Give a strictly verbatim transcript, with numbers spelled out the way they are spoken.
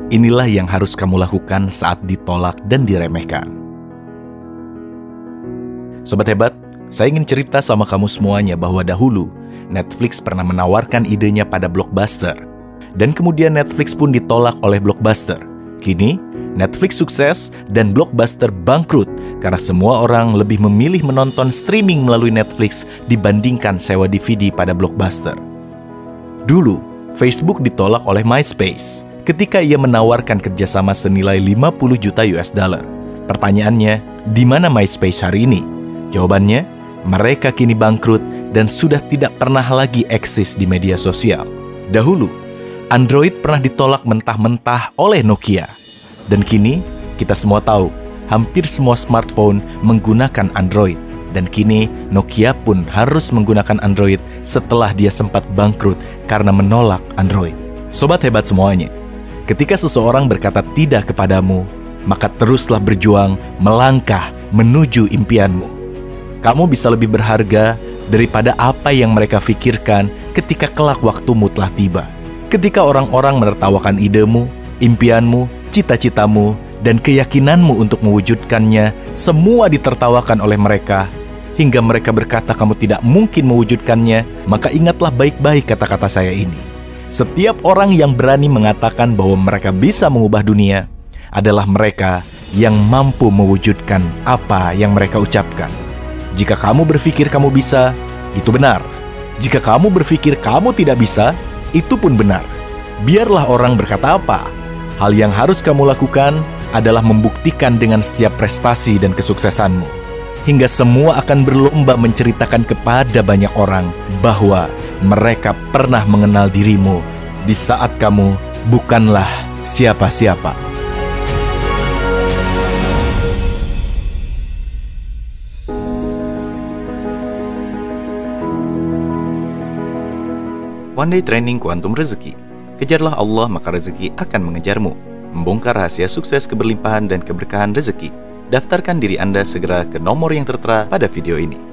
Inilah yang harus kamu lakukan saat ditolak dan diremehkan. Sobat hebat, saya ingin cerita sama kamu semuanya bahwa dahulu Netflix pernah menawarkan idenya pada Blockbuster. Dan kemudian Netflix pun ditolak oleh Blockbuster. Kini, Netflix sukses dan Blockbuster bangkrut karena semua orang lebih memilih menonton streaming melalui Netflix dibandingkan sewa D V D pada Blockbuster. Dulu, Facebook ditolak oleh MySpace ketika ia menawarkan kerjasama senilai lima puluh juta U S dollar. Pertanyaannya, di mana MySpace hari ini? Jawabannya, mereka kini bangkrut dan sudah tidak pernah lagi eksis di media sosial. Dahulu, Android pernah ditolak mentah-mentah oleh Nokia. Dan kini, kita semua tahu, hampir semua smartphone menggunakan Android. Dan kini, Nokia pun harus menggunakan Android setelah dia sempat bangkrut karena menolak Android. Sobat hebat semuanya, ketika seseorang berkata tidak kepadamu, maka teruslah berjuang melangkah menuju impianmu. Kamu bisa lebih berharga daripada apa yang mereka pikirkan ketika kelak waktumu telah tiba. Ketika orang-orang menertawakan idemu, impianmu, cita-citamu, dan keyakinanmu untuk mewujudkannya, semua ditertawakan oleh mereka, hingga mereka berkata kamu tidak mungkin mewujudkannya, maka ingatlah baik-baik kata-kata saya ini. Setiap orang yang berani mengatakan bahwa mereka bisa mengubah dunia, adalah mereka yang mampu mewujudkan apa yang mereka ucapkan. Jika kamu berpikir kamu bisa, itu benar. Jika kamu berpikir kamu tidak bisa, itu pun benar. Biarlah orang berkata apa. Hal yang harus kamu lakukan adalah membuktikan dengan setiap prestasi dan kesuksesanmu. Hingga semua akan berlomba menceritakan kepada banyak orang bahwa mereka pernah mengenal dirimu di saat kamu bukanlah siapa-siapa. One Day Training Kuantum Rezeki. Kejarlah Allah maka rezeki akan mengejarmu. Membongkar rahasia sukses, keberlimpahan, dan keberkahan rezeki. Daftarkan diri Anda segera ke nomor yang tertera pada video ini.